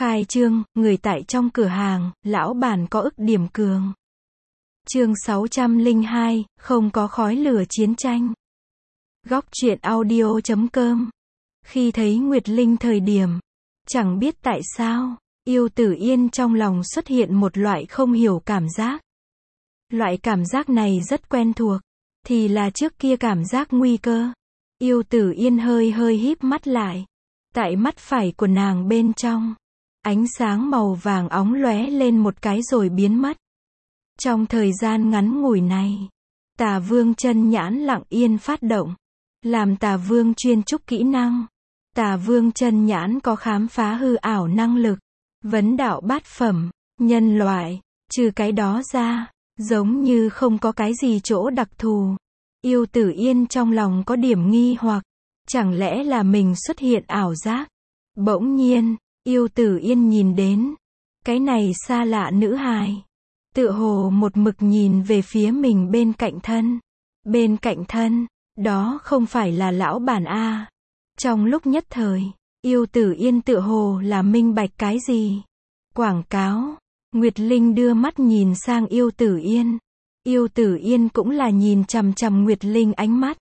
Khai trương, người tại trong cửa hàng, lão bản có ức điểm cường. Chương 602, không có khói lửa chiến tranh. Góc truyện audio.com. Khi thấy Nguyệt Linh thời điểm, chẳng biết tại sao, Yêu Tử Yên trong lòng xuất hiện một loại không hiểu cảm giác. Loại cảm giác này rất quen thuộc, thì là trước kia cảm giác nguy cơ. Yêu Tử Yên hơi hơi híp mắt lại. Tại mắt phải của nàng bên trong, ánh sáng màu vàng óng lóe lên một cái rồi biến mất. Trong thời gian ngắn ngủi này, Tà Vương chân nhãn lặng yên phát động, làm Tà Vương chuyên trúc kỹ năng. Tà Vương chân nhãn có khám phá hư ảo năng lực, vấn đạo bát phẩm, nhân loại, trừ cái đó ra, giống như không có cái gì chỗ đặc thù. Yêu Tử Yên trong lòng có điểm nghi hoặc, chẳng lẽ là mình xuất hiện ảo giác? Bỗng nhiên, Yêu Tử Yên nhìn đến cái này xa lạ nữ hài, tựa hồ một mực nhìn về phía mình bên cạnh thân. Bên cạnh thân, đó không phải là lão bản a. Trong lúc nhất thời, Yêu Tử Yên tựa hồ là minh bạch cái gì. Quảng cáo. Nguyệt Linh đưa mắt nhìn sang Yêu Tử Yên. Yêu Tử Yên cũng là nhìn chằm chằm Nguyệt Linh ánh mắt.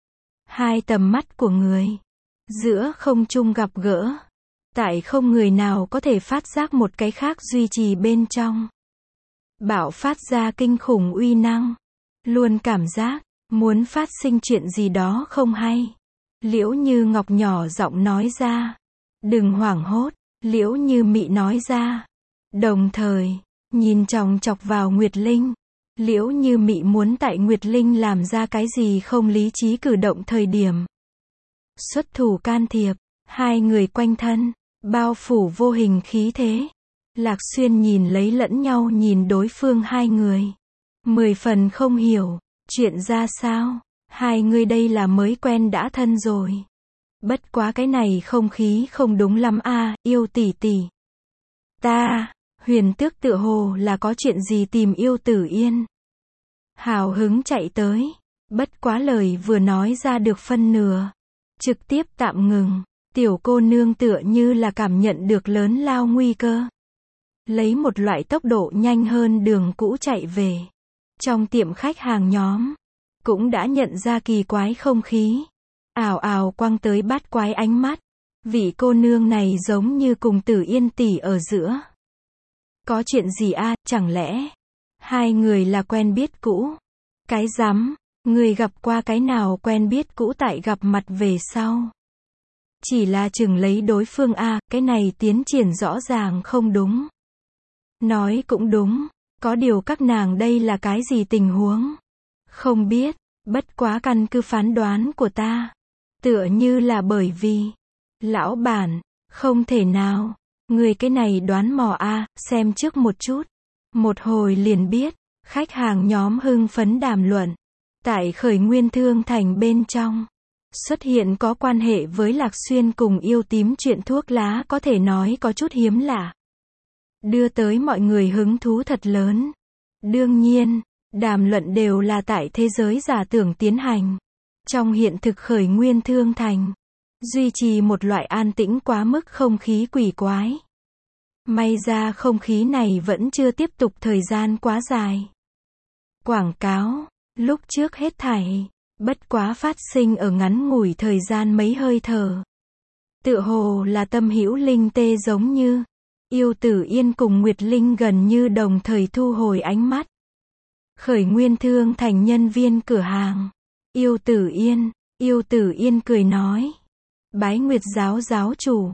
Hai tầm mắt của người giữa không trung gặp gỡ. Tại không người nào có thể phát giác một cái khác duy trì bên trong. Bạo phát ra kinh khủng uy năng. Luôn cảm giác muốn phát sinh chuyện gì đó không hay. Liễu Như Ngọc nhỏ giọng nói ra. Đừng hoảng hốt, Liễu Như Mị nói ra. Đồng thời, nhìn chòng chọc vào Nguyệt Linh. Liễu Như Mị muốn tại Nguyệt Linh làm ra cái gì không lý trí cử động thời điểm xuất thủ can thiệp. Hai người quanh thân bao phủ vô hình khí thế. Lạc Xuyên nhìn lấy lẫn nhau nhìn đối phương hai người, 10 phần không hiểu, chuyện ra sao, hai người đây là mới quen đã thân rồi. Bất quá cái này không khí không đúng lắm a, Yêu tỷ tỷ. Ta, Huyền Tước tựa hồ là có chuyện gì tìm Yêu Tử Yên. Hào hứng chạy tới, bất quá lời vừa nói ra được phân nửa, trực tiếp tạm ngừng. Tiểu cô nương tựa như là cảm nhận được lớn lao nguy cơ, lấy một loại tốc độ nhanh hơn đường cũ chạy về. Trong tiệm khách hàng nhóm, cũng đã nhận ra kỳ quái không khí. Ào ào quăng tới bát quái ánh mắt. Vị cô nương này giống như cùng Tử Yên tỷ ở giữa. Có chuyện gì a, chẳng lẽ hai người là quen biết cũ? Cái rắm, người gặp qua cái nào quen biết cũ tại gặp mặt về sau? Chỉ là chừng lấy đối phương a, cái này tiến triển rõ ràng không đúng. Nói cũng đúng, có điều các nàng đây là cái gì tình huống? Không biết, bất quá căn cứ phán đoán của ta, tựa như là bởi vì lão bản, không thể nào, người cái này đoán mò a, xem trước một chút. Một hồi liền biết, khách hàng nhóm hưng phấn đàm luận. Tại Khởi Nguyên Thương Thành bên trong, xuất hiện có quan hệ với Lạc Xuyên cùng Yêu Tím chuyện thuốc lá có thể nói có chút hiếm lạ. Đưa tới mọi người hứng thú thật lớn. Đương nhiên, đàm luận đều là tại thế giới giả tưởng tiến hành. Trong hiện thực Khởi Nguyên Thương Thành, duy trì một loại an tĩnh quá mức không khí quỷ quái. May ra không khí này vẫn chưa tiếp tục thời gian quá dài. Quảng cáo, lúc trước hết thảy, bất quá phát sinh ở ngắn ngủi thời gian mấy hơi thở. Tựa hồ là tâm hữu linh tê giống như. Yêu Tử Yên cùng Nguyệt Linh gần như đồng thời thu hồi ánh mắt. Khởi Nguyên Thương Thành nhân viên cửa hàng. Yêu Tử Yên cười nói. Bái Nguyệt giáo giáo chủ.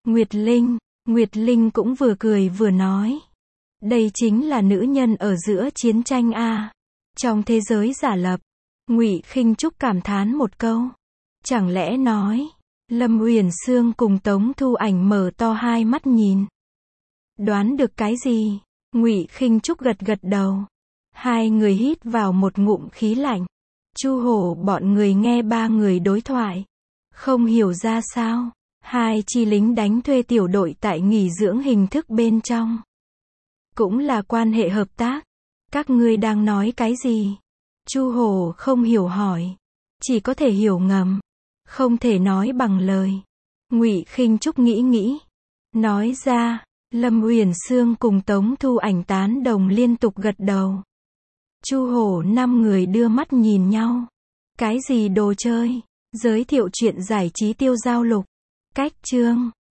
Nguyệt Linh cũng vừa cười vừa nói. Đây chính là nữ nhân ở giữa chiến tranh a. Trong thế giới giả lập. Ngụy Khinh Trúc cảm thán một câu. Chẳng lẽ nói, Lâm Uyển Sương cùng Tống Thu Ảnh mở to hai mắt nhìn. Đoán được cái gì? Ngụy Khinh Trúc gật gật đầu. Hai người hít vào một ngụm khí lạnh. Chu Hổ bọn người nghe ba người đối thoại, không hiểu ra sao. Hai chi lính đánh thuê tiểu đội tại nghỉ dưỡng hình thức bên trong, cũng là quan hệ hợp tác. Các ngươi đang nói cái gì? Chu Hổ không hiểu hỏi, chỉ có thể hiểu ngầm, không thể nói bằng lời. Ngụy Khinh Trúc nghĩ nghĩ, nói ra, Lâm Uyển Sương cùng Tống Thu Ảnh tán đồng liên tục gật đầu. Chu hổ 5 người đưa mắt nhìn nhau. Cái gì đồ chơi? Giới thiệu chuyện giải trí Tiêu Giao Lục. Cách chương